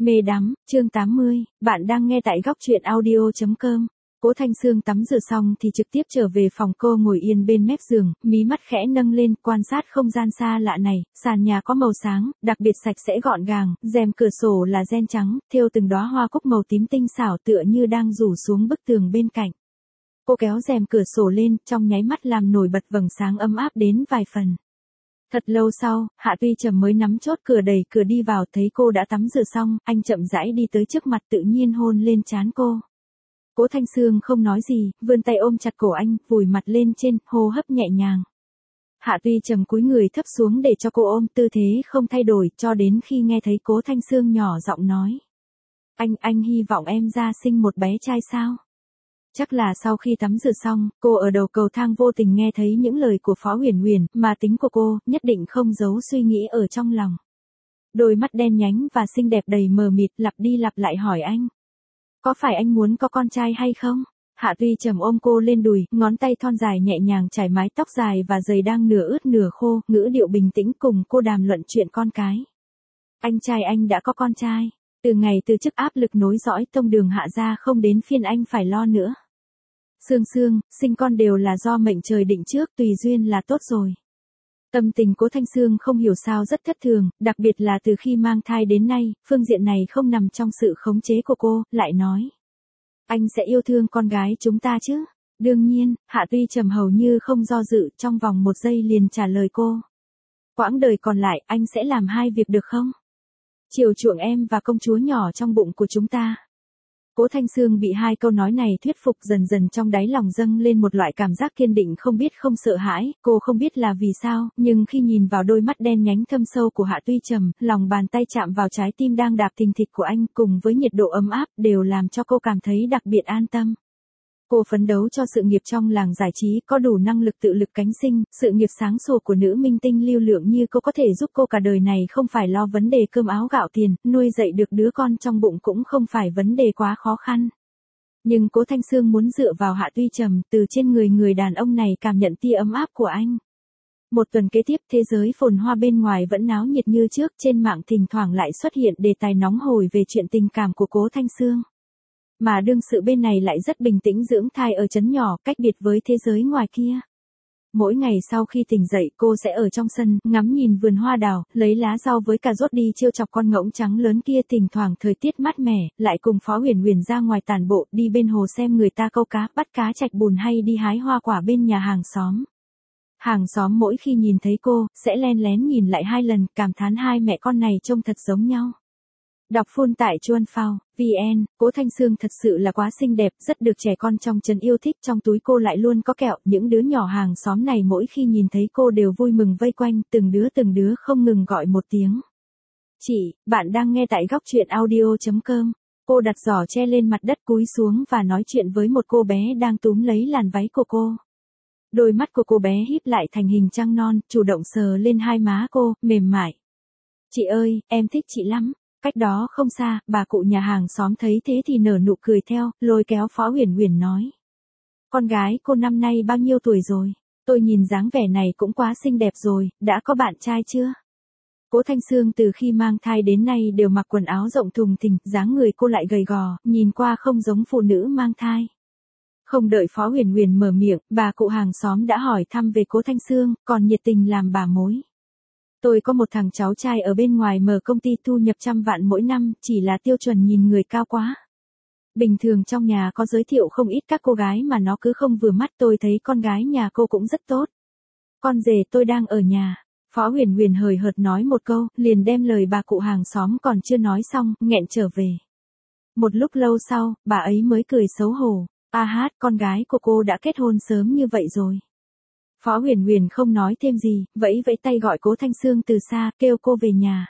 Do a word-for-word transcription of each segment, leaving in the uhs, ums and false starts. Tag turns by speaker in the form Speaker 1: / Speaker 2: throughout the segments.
Speaker 1: Mê đắm, chương tám mươi, bạn đang nghe tại góc truyện audio chấm com. Cố Thanh Sương tắm rửa xong thì trực tiếp trở về phòng, cô ngồi yên bên mép giường, mí mắt khẽ nâng lên, quan sát không gian xa lạ này. Sàn nhà có màu sáng, đặc biệt sạch sẽ gọn gàng, rèm cửa sổ là ren trắng, thêu từng đóa hoa cúc màu tím tinh xảo tựa như đang rủ xuống bức tường bên cạnh. Cô kéo rèm cửa sổ lên, trong nháy mắt làm nổi bật vầng sáng ấm áp đến vài phần. Thật lâu sau, Hạ Tuy Trầm mới nắm chốt cửa đẩy cửa đi vào, thấy cô đã tắm rửa xong, anh chậm rãi đi tới trước mặt, tự nhiên hôn lên trán cô. Cố Thanh Sương không nói gì, vươn tay ôm chặt cổ anh, vùi mặt lên trên, hô hấp nhẹ nhàng. Hạ Tuy Trầm cúi người thấp xuống để cho cô ôm, tư thế không thay đổi, cho đến khi nghe thấy Cố Thanh Sương nhỏ giọng nói. Anh, anh hy vọng em ra sinh một bé trai sao? Chắc là sau khi tắm rửa xong, cô ở đầu cầu thang vô tình nghe thấy những lời của Phó Huyền Huyền, mà tính của cô, nhất định không giấu suy nghĩ ở trong lòng. Đôi mắt đen nhánh và xinh đẹp đầy mờ mịt, lặp đi lặp lại hỏi anh. Có phải anh muốn có con trai hay không? Hạ Tuy Trầm ôm cô lên đùi, ngón tay thon dài nhẹ nhàng chải mái tóc dài và giày đang nửa ướt nửa khô, ngữ điệu bình tĩnh cùng cô đàm luận chuyện con cái. Anh trai anh đã có con trai. Từ ngày từ chức áp lực nối dõi tông đường Hạ gia không đến phiên anh phải lo nữa. Sương Sương, sinh con đều là do mệnh trời định trước, tùy duyên là tốt rồi. Tâm tình Cố Thanh Sương không hiểu sao rất thất thường, đặc biệt là từ khi mang thai đến nay, phương diện này không nằm trong sự khống chế của cô, lại nói. Anh sẽ yêu thương con gái chúng ta chứ? Đương nhiên, Hạ Tuy Trầm hầu như không do dự, trong vòng một giây liền trả lời cô. Quãng đời còn lại, anh sẽ làm hai việc được không? Chiều chuộng em và công chúa nhỏ trong bụng của chúng ta. Cố Thanh Sương bị hai câu nói này thuyết phục, dần dần trong đáy lòng dâng lên một loại cảm giác kiên định không biết không sợ hãi, cô không biết là vì sao, nhưng khi nhìn vào đôi mắt đen nhánh thâm sâu của Hạ Tuy Trầm, lòng bàn tay chạm vào trái tim đang đạp thình thịch của anh cùng với nhiệt độ ấm áp đều làm cho cô cảm thấy đặc biệt an tâm. Cô phấn đấu cho sự nghiệp trong làng giải trí, có đủ năng lực tự lực cánh sinh, sự nghiệp sáng sủa của nữ minh tinh lưu lượng như cô có thể giúp cô cả đời này không phải lo vấn đề cơm áo gạo tiền, nuôi dạy được đứa con trong bụng cũng không phải vấn đề quá khó khăn. Nhưng Cố Thanh Sương muốn dựa vào Hạ Tuy Trầm, từ trên người người đàn ông này cảm nhận tia ấm áp của anh. Một tuần kế tiếp, thế giới phồn hoa bên ngoài vẫn náo nhiệt như trước, trên mạng thỉnh thoảng lại xuất hiện đề tài nóng hổi về chuyện tình cảm của Cố Thanh Sương. Mà đương sự bên này lại rất bình tĩnh dưỡng thai ở trấn nhỏ, cách biệt với thế giới ngoài kia. Mỗi ngày sau khi tỉnh dậy, cô sẽ ở trong sân, ngắm nhìn vườn hoa đào, lấy lá rau với cà rốt đi trêu chọc con ngỗng trắng lớn kia. Thỉnh thoảng thời tiết mát mẻ, lại cùng Phó Huyền Huyền ra ngoài tản bộ, đi bên hồ xem người ta câu cá, bắt cá trạch bùn hay đi hái hoa quả bên nhà hàng xóm. Hàng xóm mỗi khi nhìn thấy cô, sẽ len lén nhìn lại hai lần, cảm thán hai mẹ con này trông thật giống nhau. Đọc full tại chuan phao chấm vn, Cố Thanh Sương thật sự là quá xinh đẹp, rất được trẻ con trong trấn yêu thích, trong túi cô lại luôn có kẹo, những đứa nhỏ hàng xóm này mỗi khi nhìn thấy cô đều vui mừng vây quanh, từng đứa từng đứa không ngừng gọi một tiếng. Chị, bạn đang nghe tại góc truyện audio chấm com. Cô đặt giỏ che lên mặt đất, cúi xuống và nói chuyện với một cô bé đang túm lấy làn váy của cô. Đôi mắt của cô bé híp lại thành hình trăng non, chủ động sờ lên hai má cô, mềm mại. Chị ơi, em thích chị lắm. Cách đó không xa, bà cụ nhà hàng xóm thấy thế thì nở nụ cười theo, lôi kéo Phó Huyền Huyền nói. Con gái cô năm nay bao nhiêu tuổi rồi? Tôi nhìn dáng vẻ này cũng quá xinh đẹp rồi, đã có bạn trai chưa? Cố Thanh Sương từ khi mang thai đến nay đều mặc quần áo rộng thùng thình, dáng người cô lại gầy gò, nhìn qua không giống phụ nữ mang thai. Không đợi Phó Huyền Huyền mở miệng, bà cụ hàng xóm đã hỏi thăm về Cố Thanh Sương, còn nhiệt tình làm bà mối. Tôi có một thằng cháu trai ở bên ngoài mở công ty thu nhập trăm vạn mỗi năm, chỉ là tiêu chuẩn nhìn người cao quá. Bình thường trong nhà có giới thiệu không ít các cô gái mà nó cứ không vừa mắt, tôi thấy con gái nhà cô cũng rất tốt. Con rể tôi đang ở nhà. Phó Huyền Huyền hời hợt nói một câu, liền đem lời bà cụ hàng xóm còn chưa nói xong, nghẹn trở về. Một lúc lâu sau, bà ấy mới cười xấu hổ. A hát, con gái của cô đã kết hôn sớm như vậy rồi. Phó Huyền Huyền không nói thêm gì, vẫy vẫy tay gọi Cố Thanh Sương từ xa, kêu cô về nhà.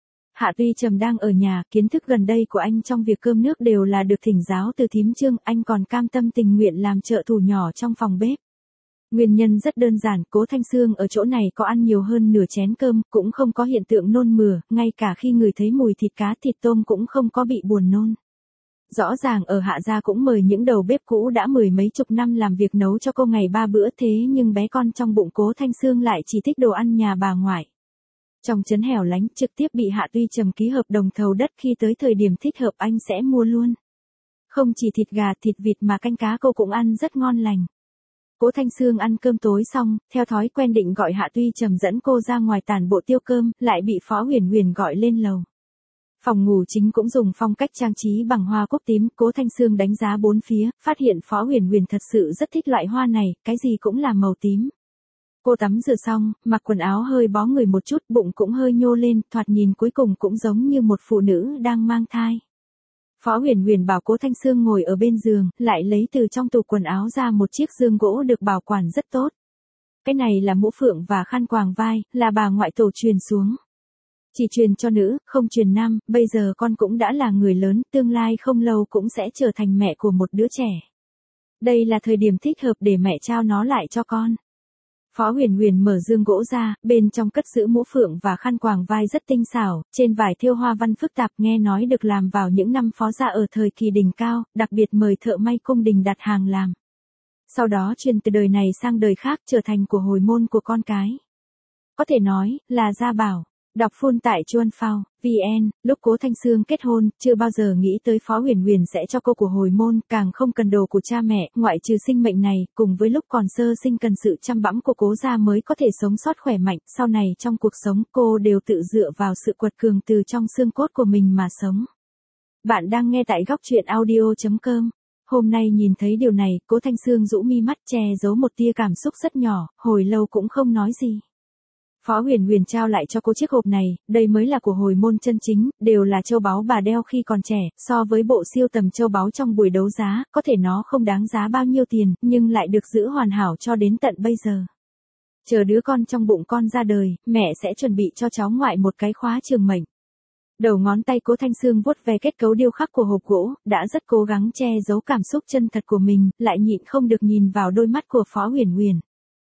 Speaker 1: Hạ Tuy Trầm đang ở nhà, kiến thức gần đây của anh trong việc cơm nước đều là được thỉnh giáo từ thím Trương, anh còn cam tâm tình nguyện làm trợ thủ nhỏ trong phòng bếp. Nguyên nhân rất đơn giản, Cố Thanh Sương ở chỗ này có ăn nhiều hơn nửa chén cơm, cũng không có hiện tượng nôn mửa, ngay cả khi người thấy mùi thịt cá thịt tôm cũng không có bị buồn nôn. Rõ ràng ở Hạ gia cũng mời những đầu bếp cũ đã mười mấy chục năm làm việc nấu cho cô ngày ba bữa, thế nhưng bé con trong bụng Cố Thanh Sương lại chỉ thích đồ ăn nhà bà ngoại. Trong trấn hẻo lánh, trực tiếp bị Hạ Tuy Trầm ký hợp đồng thầu đất, khi tới thời điểm thích hợp anh sẽ mua luôn. Không chỉ thịt gà, thịt vịt mà canh cá cô cũng ăn rất ngon lành. Cố Thanh Sương ăn cơm tối xong, theo thói quen định gọi Hạ Tuy Trầm dẫn cô ra ngoài tản bộ tiêu cơm, lại bị Phó Huyền Huyền gọi lên lầu. Phòng ngủ chính cũng dùng phong cách trang trí bằng hoa cúc tím, Cố Thanh Sương đánh giá bốn phía, phát hiện Phó Huyền Huyền thật sự rất thích loại hoa này, cái gì cũng là màu tím. Cô tắm rửa xong, mặc quần áo hơi bó người một chút, bụng cũng hơi nhô lên, thoạt nhìn cuối cùng cũng giống như một phụ nữ đang mang thai. Phó Huyền Huyền bảo Cố Thanh Sương ngồi ở bên giường, lại lấy từ trong tủ quần áo ra một chiếc dương gỗ được bảo quản rất tốt. Cái này là mũ phượng và khăn quàng vai, là bà ngoại tổ truyền xuống. Chỉ truyền cho nữ, không truyền nam, bây giờ con cũng đã là người lớn, tương lai không lâu cũng sẽ trở thành mẹ của một đứa trẻ. Đây là thời điểm thích hợp để mẹ trao nó lại cho con. Phó Huyền Huyền mở dương gỗ ra, bên trong cất giữ mũ phượng và khăn quàng vai rất tinh xảo, trên vải thêu hoa văn phức tạp, nghe nói được làm vào những năm phó gia ở thời kỳ đỉnh cao, đặc biệt mời thợ may cung đình đặt hàng làm. Sau đó truyền từ đời này sang đời khác, trở thành của hồi môn của con cái. Có thể nói là gia bảo. Đọc full tại chuan phao chấm vn, lúc Cố Thanh Sương kết hôn, chưa bao giờ nghĩ tới Phó Huyền Huyền sẽ cho cô của hồi môn, càng không cần đồ của cha mẹ, ngoại trừ sinh mệnh này, cùng với lúc còn sơ sinh cần sự chăm bẵm của Cố gia mới có thể sống sót khỏe mạnh, sau này trong cuộc sống cô đều tự dựa vào sự quật cường từ trong xương cốt của mình mà sống. Bạn đang nghe tại góc truyện audio chấm com. Hôm nay nhìn thấy điều này, Cố Thanh Sương rũ mi mắt che giấu một tia cảm xúc rất nhỏ, hồi lâu cũng không nói gì. Phó Huyền Huyền trao lại cho cô chiếc hộp này, đây mới là của hồi môn chân chính, đều là châu báu bà đeo khi còn trẻ, so với bộ siêu tầm châu báu trong buổi đấu giá, có thể nó không đáng giá bao nhiêu tiền, nhưng lại được giữ hoàn hảo cho đến tận bây giờ. Chờ đứa con trong bụng con ra đời, mẹ sẽ chuẩn bị cho cháu ngoại một cái khóa trường mệnh. Đầu ngón tay Cố Thanh Sương vuốt ve kết cấu điêu khắc của hộp gỗ, đã rất cố gắng che giấu cảm xúc chân thật của mình, lại nhịn không được nhìn vào đôi mắt của Phó Huyền Huyền.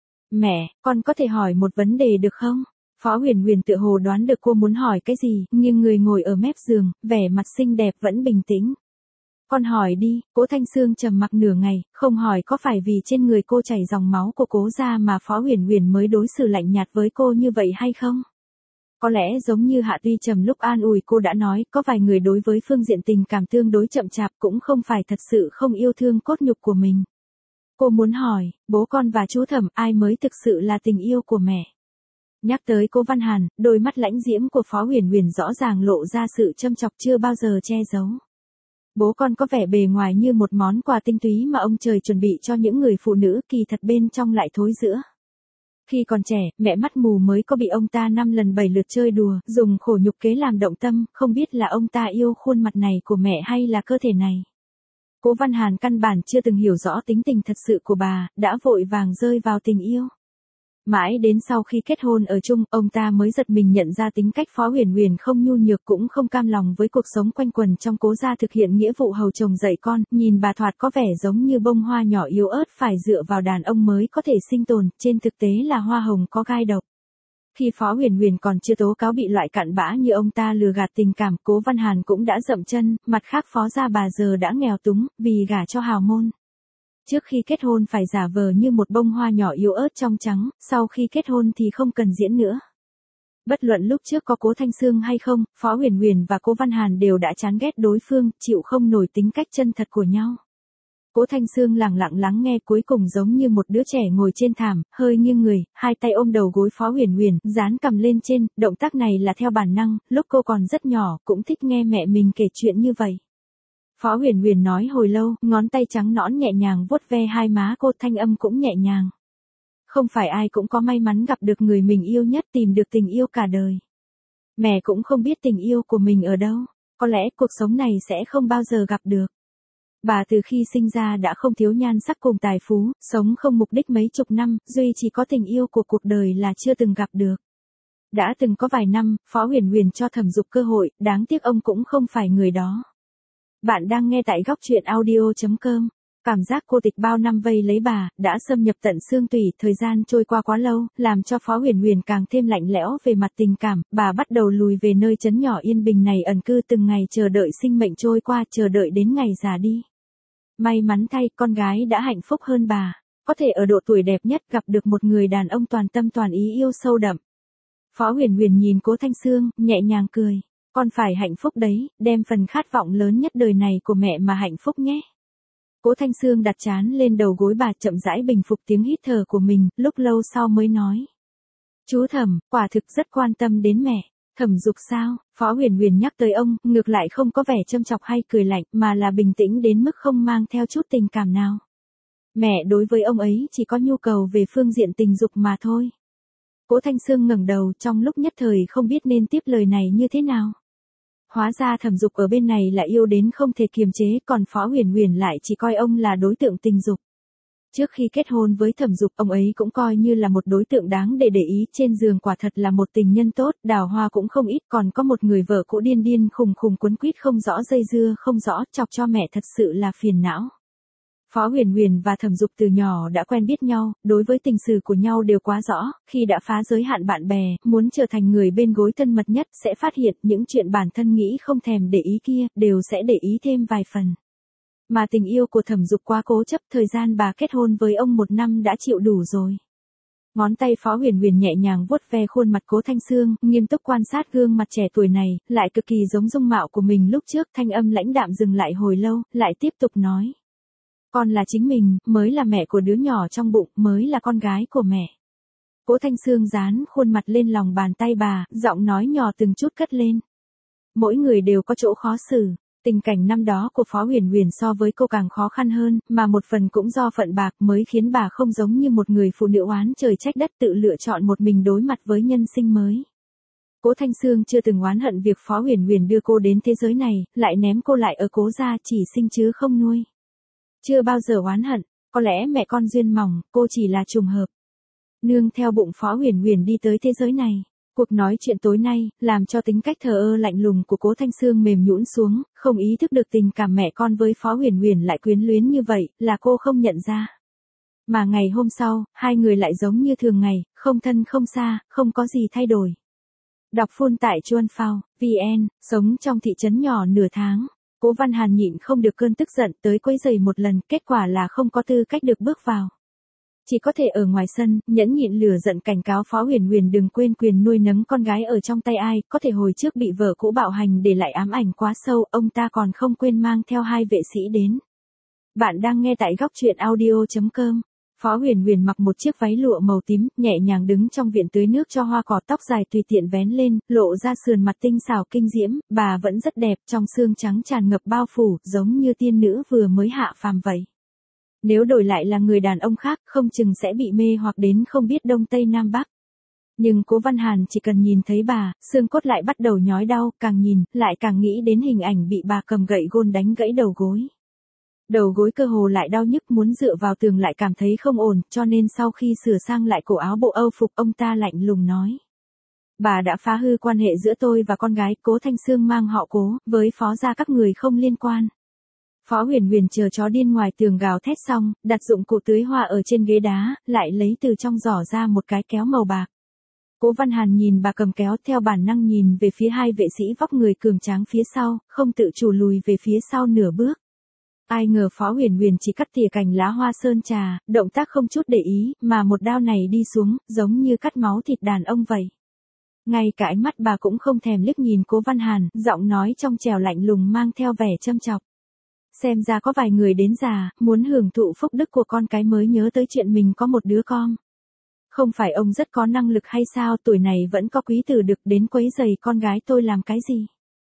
Speaker 1: Mẹ, con có thể hỏi một vấn đề được không? Phó Huyền Huyền tựa hồ đoán được cô muốn hỏi cái gì, nhưng người ngồi ở mép giường, vẻ mặt xinh đẹp vẫn bình tĩnh. Con hỏi đi. Cố Thanh Sương trầm mặc nửa ngày, không hỏi có phải vì trên người cô chảy dòng máu của Cố gia mà Phó Huyền Huyền mới đối xử lạnh nhạt với cô như vậy hay không? Có lẽ giống như Hạ Tuy Trầm lúc an ủi cô đã nói, có vài người đối với phương diện tình cảm tương đối chậm chạp cũng không phải thật sự không yêu thương cốt nhục của mình. Cô muốn hỏi, bố con và chú Thẩm ai mới thực sự là tình yêu của mẹ? Nhắc tới Cố Văn Hàn, đôi mắt lãnh diễm của Phó Huyền Huyền rõ ràng lộ ra sự châm chọc chưa bao giờ che giấu. Bố con có vẻ bề ngoài như một món quà tinh túy mà ông trời chuẩn bị cho những người phụ nữ, kỳ thật bên trong lại thối rữa. Khi còn trẻ, mẹ mắt mù mới có bị ông ta năm lần bảy lượt chơi đùa, dùng khổ nhục kế làm động tâm, không biết là ông ta yêu khuôn mặt này của mẹ hay là cơ thể này. Cố Văn Hàn căn bản chưa từng hiểu rõ tính tình thật sự của bà, đã vội vàng rơi vào tình yêu. Mãi đến sau khi kết hôn ở chung, ông ta mới giật mình nhận ra tính cách Phó Huyền Huyền không nhu nhược cũng không cam lòng với cuộc sống quanh quẩn trong Cố gia, thực hiện nghĩa vụ hầu chồng dạy con, nhìn bà thoạt có vẻ giống như bông hoa nhỏ yếu ớt phải dựa vào đàn ông mới có thể sinh tồn, trên thực tế là hoa hồng có gai độc. Khi Phó Huyền Huyền còn chưa tố cáo bị loại cặn bã như ông ta lừa gạt tình cảm, Cố Văn Hàn cũng đã dậm chân, mặt khác Phó gia bà giờ đã nghèo túng, vì gả cho hào môn. Trước khi kết hôn phải giả vờ như một bông hoa nhỏ yếu ớt trong trắng, sau khi kết hôn thì không cần diễn nữa. Bất luận lúc trước có Cố Thanh Sương hay không, Phó Huyền Huyền và Cố Văn Hàn đều đã chán ghét đối phương, chịu không nổi tính cách chân thật của nhau. Cố Thanh Sương lặng lặng lắng nghe, cuối cùng giống như một đứa trẻ ngồi trên thảm, hơi nghiêng người, hai tay ôm đầu gối Phó Huyền Huyền, dán cằm lên trên, động tác này là theo bản năng, lúc cô còn rất nhỏ, cũng thích nghe mẹ mình kể chuyện như vậy. Phó Huyền Huyền nói hồi lâu, ngón tay trắng nõn nhẹ nhàng vuốt ve hai má cô, thanh âm cũng nhẹ nhàng. Không phải ai cũng có may mắn gặp được người mình yêu nhất, tìm được tình yêu cả đời. Mẹ cũng không biết tình yêu của mình ở đâu, có lẽ cuộc sống này sẽ không bao giờ gặp được. Bà từ khi sinh ra đã không thiếu nhan sắc cùng tài phú, sống không mục đích mấy chục năm, duy chỉ có tình yêu của cuộc đời là chưa từng gặp được. Đã từng có vài năm, Phó Huyền Huyền cho Thẩm Dục cơ hội, đáng tiếc ông cũng không phải người đó. Bạn đang nghe tại góc truyện audio chấm com. Cảm giác cô tịch bao năm vây lấy bà, đã xâm nhập tận xương tủy, thời gian trôi qua quá lâu, làm cho Phó Huyền Huyền càng thêm lạnh lẽo về mặt tình cảm, bà bắt đầu lùi về nơi trấn nhỏ yên bình này ẩn cư, từng ngày chờ đợi sinh mệnh trôi qua, chờ đợi đến ngày già đi. May mắn thay, con gái đã hạnh phúc hơn bà, có thể ở độ tuổi đẹp nhất gặp được một người đàn ông toàn tâm toàn ý yêu sâu đậm. Phó Huyền Huyền nhìn Cố Thanh Sương, nhẹ nhàng cười. Con phải hạnh phúc đấy, đem phần khát vọng lớn nhất đời này của mẹ mà hạnh phúc nhé. Cố Thanh Sương đặt trán lên đầu gối bà, chậm rãi bình phục tiếng hít thở của mình, lúc lâu sau mới nói. Chú Thẩm, quả thực rất quan tâm đến mẹ. Thẩm Dục sao? Phó Huyền Huyền nhắc tới ông, ngược lại không có vẻ châm chọc hay cười lạnh, mà là bình tĩnh đến mức không mang theo chút tình cảm nào. Mẹ đối với ông ấy chỉ có nhu cầu về phương diện tình dục mà thôi. Cố Thanh Sương ngẩng đầu, trong lúc nhất thời không biết nên tiếp lời này như thế nào. Hóa ra Thẩm Dục ở bên này là yêu đến không thể kiềm chế, còn Phó Huyền Huyền lại chỉ coi ông là đối tượng tình dục. Trước khi kết hôn với Thẩm Dục, ông ấy cũng coi như là một đối tượng đáng để để ý, trên giường quả thật là một tình nhân tốt, đào hoa cũng không ít, còn có một người vợ cũ điên điên khùng khùng quấn quýt không rõ dây dưa không rõ, chọc cho mẹ thật sự là phiền não. Phó Huyền Huyền và Thẩm Dục từ nhỏ đã quen biết nhau, đối với tình sử của nhau đều quá rõ, khi đã phá giới hạn bạn bè, muốn trở thành người bên gối thân mật nhất, sẽ phát hiện những chuyện bản thân nghĩ không thèm để ý kia, đều sẽ để ý thêm vài phần. Mà tình yêu của Thẩm Dục quá cố chấp, thời gian bà kết hôn với ông một năm đã chịu đủ rồi. Ngón tay Phó Huyền Huyền nhẹ nhàng vuốt ve khuôn mặt Cố Thanh Sương, nghiêm túc quan sát gương mặt trẻ tuổi này, lại cực kỳ giống dung mạo của mình lúc trước, thanh âm lãnh đạm dừng lại hồi lâu, lại tiếp tục nói. Con là chính mình, mới là mẹ của đứa nhỏ trong bụng, mới là con gái của mẹ. Cố Thanh Sương dán khuôn mặt lên lòng bàn tay bà, giọng nói nhỏ từng chút cất lên. Mỗi người đều có chỗ khó xử. Tình cảnh năm đó của Phó Huyền Huyền so với cô càng khó khăn hơn, mà một phần cũng do phận bạc mới khiến bà không giống như một người phụ nữ oán trời trách đất tự lựa chọn một mình đối mặt với nhân sinh mới. Cố Thanh Sương chưa từng oán hận việc Phó Huyền Huyền đưa cô đến thế giới này, lại ném cô lại ở Cố gia chỉ sinh chứ không nuôi. Chưa bao giờ oán hận, có lẽ mẹ con duyên mỏng, cô chỉ là trùng hợp. Nương theo bụng Phó Huyền Huyền đi tới thế giới này. Cuộc nói chuyện tối nay, làm cho tính cách thờ ơ lạnh lùng của Cố Thanh Sương mềm nhũn xuống, không ý thức được tình cảm mẹ con với Phó Huyền Huyền lại quyến luyến như vậy, là cô không nhận ra. Mà ngày hôm sau, hai người lại giống như thường ngày, không thân không xa, không có gì thay đổi. Đọc full tại chuan phao, vn, sống trong thị trấn nhỏ nửa tháng. Cố Văn Hàn nhịn không được cơn tức giận tới quấy rầy một lần, kết quả là không có tư cách được bước vào. Chỉ có thể ở ngoài sân, nhẫn nhịn lửa giận cảnh cáo Phó Huyền Huyền đừng quên quyền nuôi nấng con gái ở trong tay ai, có thể hồi trước bị vợ cũ bạo hành để lại ám ảnh quá sâu, ông ta còn không quên mang theo hai vệ sĩ đến. Bạn đang nghe tại góc truyện audio chấm com. Phó Huyền Huyền mặc một chiếc váy lụa màu tím, nhẹ nhàng đứng trong viện tưới nước cho hoa cỏ, tóc dài tùy tiện vén lên, lộ ra sườn mặt tinh xảo kinh diễm, bà vẫn rất đẹp, trong xương trắng tràn ngập bao phủ, giống như tiên nữ vừa mới hạ phàm vậy. Nếu đổi lại là người đàn ông khác, không chừng sẽ bị mê hoặc đến không biết đông tây nam bắc. Nhưng Cố Văn Hàn chỉ cần nhìn thấy bà, xương cốt lại bắt đầu nhói đau, càng nhìn, lại càng nghĩ đến hình ảnh bị bà cầm gậy gôn đánh gãy đầu gối. Đầu gối cơ hồ lại đau nhức, muốn dựa vào tường lại cảm thấy không ổn, cho nên sau khi sửa sang lại cổ áo bộ Âu phục, ông ta lạnh lùng nói. Bà đã phá hư quan hệ giữa tôi và con gái, Cố Thanh Sương mang họ Cố, với Phó gia các người không liên quan. Phó Huyền Huyền chờ chó điên ngoài tường gào thét xong, đặt dụng cụ tưới hoa ở trên ghế đá, lại lấy từ trong giỏ ra một cái kéo màu bạc. Cố Văn Hàn nhìn bà cầm kéo, theo bản năng nhìn về phía hai vệ sĩ vóc người cường tráng phía sau, không tự chủ lùi về phía sau nửa bước. Ai ngờ Phó Huyền Huyền chỉ cắt tỉa cành lá hoa sơn trà, động tác không chút để ý, mà một đao này đi xuống, giống như cắt máu thịt đàn ông vậy. Ngay cả ánh mắt bà cũng không thèm liếc nhìn Cố Văn Hàn, giọng nói trong trẻo lạnh lùng mang theo vẻ châm chọc. Xem ra có vài người đến già, muốn hưởng thụ phúc đức của con cái mới nhớ tới chuyện mình có một đứa con. Không phải ông rất có năng lực hay sao, tuổi này vẫn có quý tử được đến quấy rầy con gái tôi làm cái gì?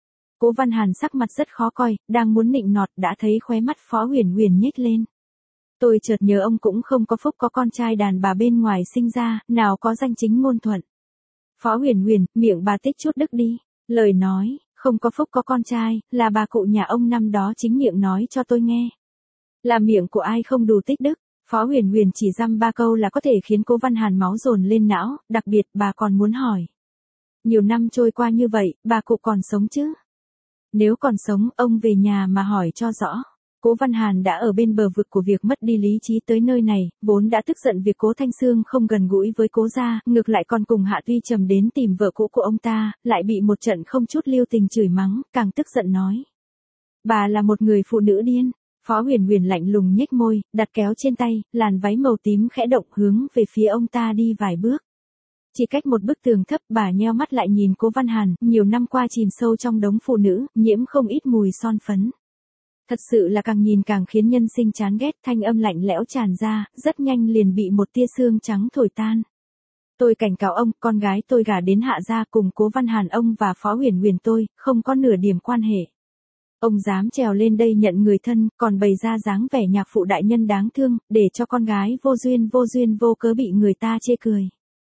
Speaker 1: Cố Văn Hàn sắc mặt rất khó coi, đang muốn nịnh nọt đã thấy khóe mắt Phó Huyền Huyền nhếch lên. Tôi chợt nhớ ông cũng không có phúc có con trai đàn bà bên ngoài sinh ra, nào có danh chính ngôn thuận. Phó Huyền Huyền, miệng bà tích chút đức đi. Lời nói, không có phúc có con trai, là bà cụ nhà ông năm đó chính miệng nói cho tôi nghe. Là miệng của ai không đủ tích đức. Phó Huyền Huyền chỉ dăm ba câu là có thể khiến Cố Văn Hàn máu dồn lên não, đặc biệt bà còn muốn hỏi. Nhiều năm trôi qua như vậy, bà cụ còn sống chứ? Nếu còn sống, ông về nhà mà hỏi cho rõ. Cố Văn Hàn đã ở bên bờ vực của việc mất đi lý trí tới nơi này, vốn đã tức giận việc Cố Thanh Sương không gần gũi với Cố gia, ngược lại còn cùng Hạ Tuy Trầm đến tìm vợ cũ của ông ta, lại bị một trận không chút lưu tình chửi mắng, càng tức giận nói. Bà là một người phụ nữ điên. Phó Huyền Huyền lạnh lùng nhếch môi, đặt kéo trên tay, làn váy màu tím khẽ động hướng về phía ông ta đi vài bước. Chỉ cách một bức tường thấp, bà nheo mắt lại nhìn Cố Văn Hàn, nhiều năm qua chìm sâu trong đống phụ nữ, nhiễm không ít mùi son phấn. Thật sự là càng nhìn càng khiến nhân sinh chán ghét, thanh âm lạnh lẽo tràn ra, rất nhanh liền bị một tia sương trắng thổi tan. Tôi cảnh cáo ông, con gái tôi gả đến Hạ gia cùng Cố Văn Hàn ông và Phó Huyền Huyền tôi, không có nửa điểm quan hệ. Ông dám trèo lên đây nhận người thân, còn bày ra dáng vẻ nhạc phụ đại nhân đáng thương, để cho con gái vô duyên vô duyên vô cớ bị người ta chê cười.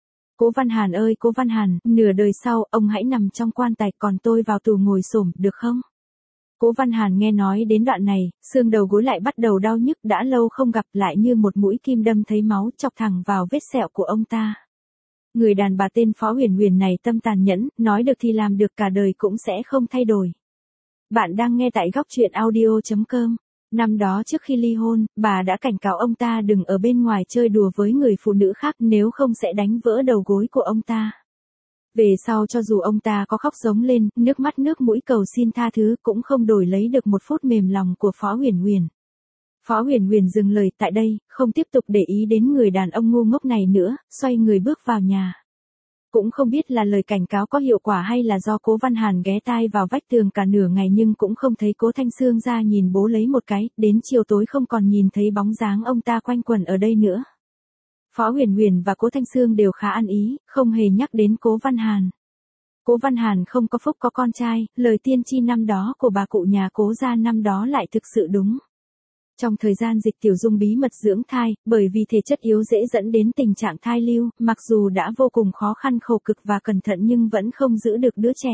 Speaker 1: Cố Văn Hàn ơi Cố Văn Hàn, nửa đời sau, ông hãy nằm trong quan tài, còn tôi vào tù ngồi xổm, được không? Cố Văn Hàn nghe nói đến đoạn này, xương đầu gối lại bắt đầu đau nhức, đã lâu không gặp, lại như một mũi kim đâm thấy máu, chọc thẳng vào vết sẹo của ông ta. Người đàn bà tên Phó Huyền Huyền này tâm tàn nhẫn, nói được thì làm được, cả đời cũng sẽ không thay đổi. Bạn đang nghe tại góc truyện audio chấm com. Năm đó trước khi ly hôn, bà đã cảnh cáo ông ta đừng ở bên ngoài chơi đùa với người phụ nữ khác, nếu không sẽ đánh vỡ đầu gối của ông ta. Về sau cho dù ông ta có khóc giống lên, nước mắt nước mũi cầu xin tha thứ, cũng không đổi lấy được một phút mềm lòng của Phó Huyền Huyền. Phó Huyền Huyền dừng lời tại đây, không tiếp tục để ý đến người đàn ông ngu ngốc này nữa, xoay người bước vào nhà. Cũng không biết là lời cảnh cáo có hiệu quả hay là do Cố Văn Hàn ghé tai vào vách tường cả nửa ngày nhưng cũng không thấy Cố Thanh Sương ra nhìn bố lấy một cái, đến chiều tối không còn nhìn thấy bóng dáng ông ta quanh quẩn ở đây nữa. Phó Huyền Huyền và Cố Thanh Sương đều khá ăn ý, không hề nhắc đến Cố Văn Hàn. Cố Văn Hàn không có phúc có con trai, lời tiên tri năm đó của bà cụ nhà Cố gia năm đó lại thực sự đúng. Trong thời gian Dịch Tiểu Dung bí mật dưỡng thai, bởi vì thể chất yếu dễ dẫn đến tình trạng thai lưu, mặc dù đã vô cùng khó khăn khổ cực và cẩn thận nhưng vẫn không giữ được đứa trẻ.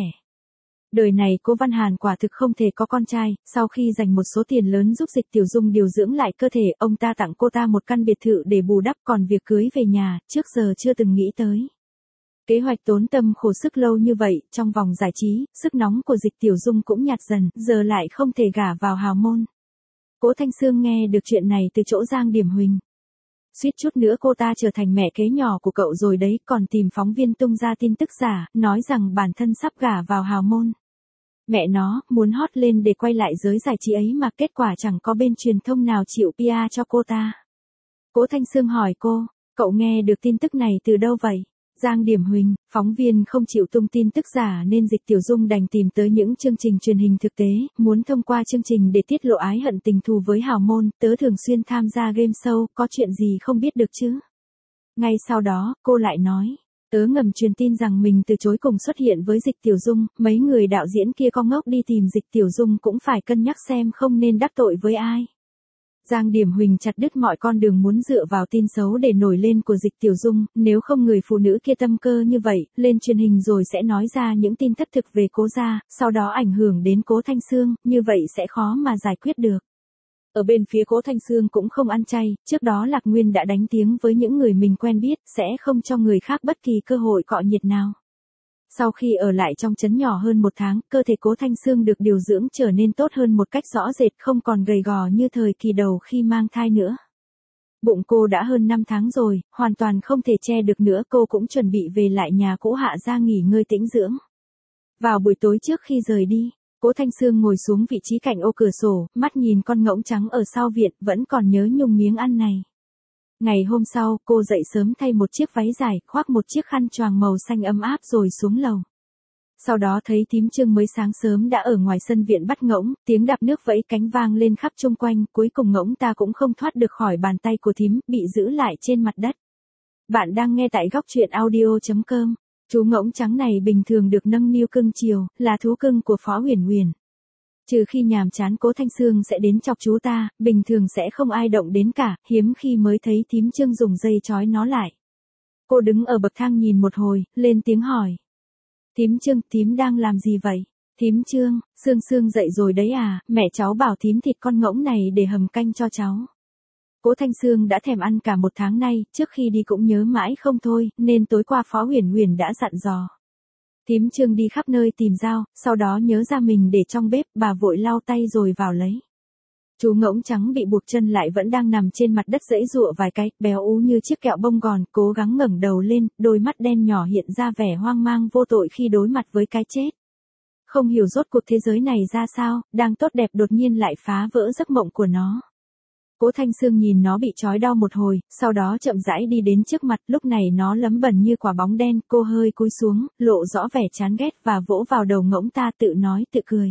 Speaker 1: Đời này Cố Văn Hàn quả thực không thể có con trai, sau khi dành một số tiền lớn giúp Dịch Tiểu Dung điều dưỡng lại cơ thể, ông ta tặng cô ta một căn biệt thự để bù đắp, còn việc cưới về nhà, trước giờ chưa từng nghĩ tới. Kế hoạch tốn tâm khổ sức lâu như vậy, trong vòng giải trí, sức nóng của Dịch Tiểu Dung cũng nhạt dần, giờ lại không thể gả vào hào môn. Cố Thanh Sương nghe được chuyện này từ chỗ Giang Điểm Huỳnh. Suýt chút nữa cô ta trở thành mẹ kế nhỏ của cậu rồi đấy, còn tìm phóng viên tung ra tin tức giả, nói rằng bản thân sắp gả vào hào môn. Mẹ nó, muốn hot lên để quay lại giới giải trí ấy mà kết quả chẳng có bên truyền thông nào chịu pê e cho cô ta. Cố Thanh Sương hỏi cô, cậu nghe được tin tức này từ đâu vậy? Giang Điểm Huỳnh, phóng viên không chịu tung tin tức giả nên Dịch Tiểu Dung đành tìm tới những chương trình truyền hình thực tế, muốn thông qua chương trình để tiết lộ ái hận tình thù với hào môn, tớ thường xuyên tham gia game show, có chuyện gì không biết được chứ? Ngay sau đó, cô lại nói, tớ ngầm truyền tin rằng mình từ chối cùng xuất hiện với Dịch Tiểu Dung, mấy người đạo diễn kia con ngốc đi tìm Dịch Tiểu Dung cũng phải cân nhắc xem không nên đắc tội với ai. Giang Điểm Huỳnh chặt đứt mọi con đường muốn dựa vào tin xấu để nổi lên của Dịch Tiểu Dung, nếu không người phụ nữ kia tâm cơ như vậy, lên truyền hình rồi sẽ nói ra những tin thất thực về Cố gia, sau đó ảnh hưởng đến Cố Thanh Sương, như vậy sẽ khó mà giải quyết được. Ở bên phía Cố Thanh Sương cũng không ăn chay, trước đó Lạc Nguyên đã đánh tiếng với những người mình quen biết, sẽ không cho người khác bất kỳ cơ hội cọ nhiệt nào. Sau khi ở lại trong trấn nhỏ hơn một tháng, cơ thể Cố Thanh Sương được điều dưỡng trở nên tốt hơn một cách rõ rệt, không còn gầy gò như thời kỳ đầu khi mang thai nữa. Bụng cô đã hơn năm tháng rồi, hoàn toàn không thể che được nữa, cô cũng chuẩn bị về lại nhà cũ Hạ gia nghỉ ngơi tĩnh dưỡng. Vào buổi tối trước khi rời đi, Cố Thanh Sương ngồi xuống vị trí cạnh ô cửa sổ, mắt nhìn con ngỗng trắng ở sau viện, vẫn còn nhớ nhung miếng ăn này. Ngày hôm sau, cô dậy sớm thay một chiếc váy dài, khoác một chiếc khăn choàng màu xanh ấm áp rồi xuống lầu. Sau đó thấy thím Trương mới sáng sớm đã ở ngoài sân viện bắt ngỗng, tiếng đạp nước vẫy cánh vang lên khắp chung quanh, cuối cùng ngỗng ta cũng không thoát được khỏi bàn tay của thím, bị giữ lại trên mặt đất. Bạn đang nghe tại góc truyện audio chấm com. Chú ngỗng trắng này bình thường được nâng niu cưng chiều, là thú cưng của Phó Huyền Huyền. Trừ khi nhàm chán Cố Thanh Sương sẽ đến chọc chú ta, bình thường sẽ không ai động đến cả, hiếm khi mới thấy thím Trương dùng dây trói nó lại. Cô đứng ở bậc thang nhìn một hồi, lên tiếng hỏi. Thím Trương, thím đang làm gì vậy? Thím Trương, Sương Sương dậy rồi đấy à, mẹ cháu bảo thím thịt con ngỗng này để hầm canh cho cháu. Cố Thanh Sương đã thèm ăn cả một tháng nay, trước khi đi cũng nhớ mãi không thôi, nên tối qua Phó Huyền Huyền đã dặn dò. Thím Trương đi khắp nơi tìm dao, sau đó nhớ ra mình để trong bếp, bà vội lau tay rồi vào lấy. Chú ngỗng trắng bị buộc chân lại vẫn đang nằm trên mặt đất giãy giụa vài cái, béo ú như chiếc kẹo bông gòn, cố gắng ngẩng đầu lên, đôi mắt đen nhỏ hiện ra vẻ hoang mang vô tội khi đối mặt với cái chết. Không hiểu rốt cuộc thế giới này ra sao, đang tốt đẹp đột nhiên lại phá vỡ giấc mộng của nó. Cố Thanh Sương nhìn nó bị trói đau một hồi, sau đó chậm rãi đi đến trước mặt, lúc này nó lấm bẩn như quả bóng đen, cô hơi cúi xuống, lộ rõ vẻ chán ghét và vỗ vào đầu ngỗng ta tự nói tự cười.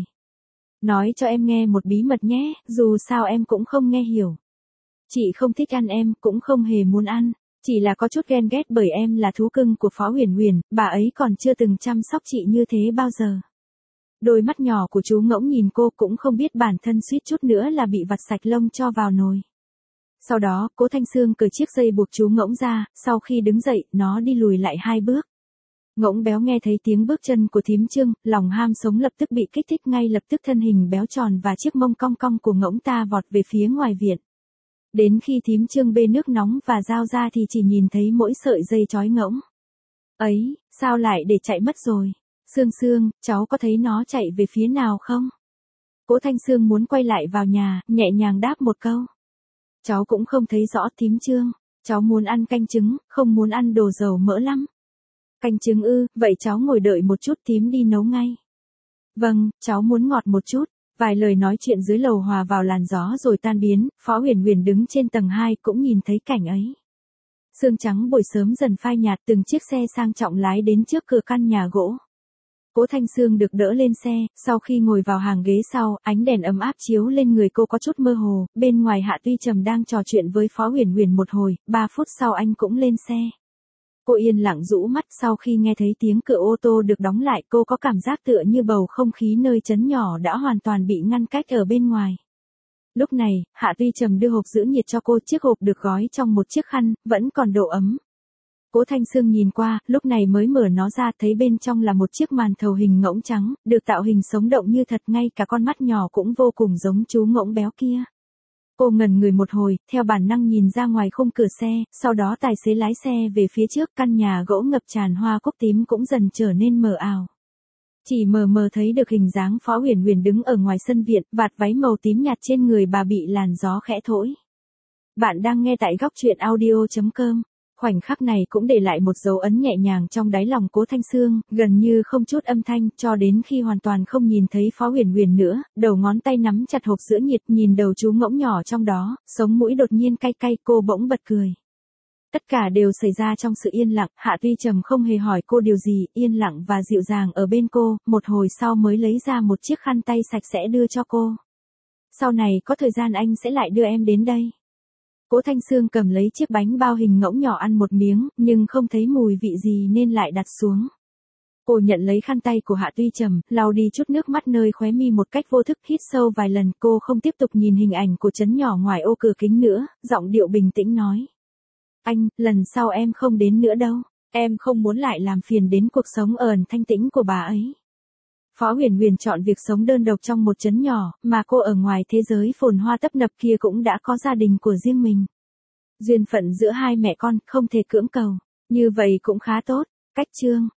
Speaker 1: Nói cho em nghe một bí mật nhé, dù sao em cũng không nghe hiểu. Chị không thích ăn em, cũng không hề muốn ăn, chỉ là có chút ghen ghét bởi em là thú cưng của Phó Huyền Huyền, bà ấy còn chưa từng chăm sóc chị như thế bao giờ. Đôi mắt nhỏ của chú ngỗng nhìn cô cũng không biết bản thân suýt chút nữa là bị vặt sạch lông cho vào nồi. Sau đó, Cố Thanh Sương cởi chiếc dây buộc chú ngỗng ra, sau khi đứng dậy, nó đi lùi lại hai bước. Ngỗng béo nghe thấy tiếng bước chân của thím Trương, lòng ham sống lập tức bị kích thích, ngay lập tức thân hình béo tròn và chiếc mông cong cong của ngỗng ta vọt về phía ngoài viện. Đến khi thím Trương bê nước nóng và dao ra thì chỉ nhìn thấy mỗi sợi dây trói ngỗng. Ấy, sao lại để chạy mất rồi? Sương Sương, cháu có thấy nó chạy về phía nào không? Cố Thanh Sương muốn quay lại vào nhà, nhẹ nhàng đáp một câu. Cháu cũng không thấy rõ thím Trương, cháu muốn ăn canh trứng, không muốn ăn đồ dầu mỡ lắm. Canh trứng ư, vậy cháu ngồi đợi một chút thím đi nấu ngay. Vâng, cháu muốn ngọt một chút. Vài lời nói chuyện dưới lầu hòa vào làn gió rồi tan biến, Phó Huyền Huyền đứng trên tầng hai cũng nhìn thấy cảnh ấy. Sương trắng buổi sớm dần phai nhạt, từng chiếc xe sang trọng lái đến trước cửa căn nhà gỗ. Cố Thanh Sương được đỡ lên xe, sau khi ngồi vào hàng ghế sau, ánh đèn ấm áp chiếu lên người cô có chút mơ hồ, bên ngoài Hạ Tuy Trầm đang trò chuyện với Phó Huyền Huyền một hồi, ba phút sau anh cũng lên xe. Cô yên lặng rũ mắt, sau khi nghe thấy tiếng cửa ô tô được đóng lại, cô có cảm giác tựa như bầu không khí nơi trấn nhỏ đã hoàn toàn bị ngăn cách ở bên ngoài. Lúc này, Hạ Tuy Trầm đưa hộp giữ nhiệt cho cô, chiếc hộp được gói trong một chiếc khăn, vẫn còn độ ấm. Cố Thanh Sương nhìn qua, lúc này mới mở nó ra, thấy bên trong là một chiếc màn thầu hình ngỗng trắng, được tạo hình sống động như thật, ngay cả con mắt nhỏ cũng vô cùng giống chú ngỗng béo kia. Cô ngẩn người một hồi, theo bản năng nhìn ra ngoài khung cửa xe, sau đó tài xế lái xe về phía trước, căn nhà gỗ ngập tràn hoa cúc tím cũng dần trở nên mờ ảo. Chỉ mờ mờ thấy được hình dáng Phó Huyền Huyền đứng ở ngoài sân viện, vạt váy màu tím nhạt trên người bà bị làn gió khẽ thổi. Bạn đang nghe tại góc truyện audio chấm com. Khoảnh khắc này cũng để lại một dấu ấn nhẹ nhàng trong đáy lòng Cố Thanh Sương, gần như không chút âm thanh, cho đến khi hoàn toàn không nhìn thấy Phó Huyền Huyền nữa, đầu ngón tay nắm chặt hộp sữa nhiệt, nhìn đầu chú ngỗng nhỏ trong đó, sống mũi đột nhiên cay cay, cô bỗng bật cười. Tất cả đều xảy ra trong sự yên lặng, Hạ Tuy Trầm không hề hỏi cô điều gì, yên lặng và dịu dàng ở bên cô, một hồi sau mới lấy ra một chiếc khăn tay sạch sẽ đưa cho cô. Sau này có thời gian anh sẽ lại đưa em đến đây. Cố Thanh Sương cầm lấy chiếc bánh bao hình ngỗng nhỏ ăn một miếng, nhưng không thấy mùi vị gì nên lại đặt xuống. Cô nhận lấy khăn tay của Hạ Tuy Trầm, lau đi chút nước mắt nơi khóe mi một cách vô thức, hít sâu vài lần, cô không tiếp tục nhìn hình ảnh của trấn nhỏ ngoài ô cửa kính nữa, giọng điệu bình tĩnh nói. Anh, lần sau em không đến nữa đâu, em không muốn lại làm phiền đến cuộc sống ẩn thanh tĩnh của bà ấy. Phó Huyền Huyền chọn việc sống đơn độc trong một trấn nhỏ, mà cô ở ngoài thế giới phồn hoa tấp nập kia cũng đã có gia đình của riêng mình. Duyên phận giữa hai mẹ con không thể cưỡng cầu, như vậy cũng khá tốt. Cách chương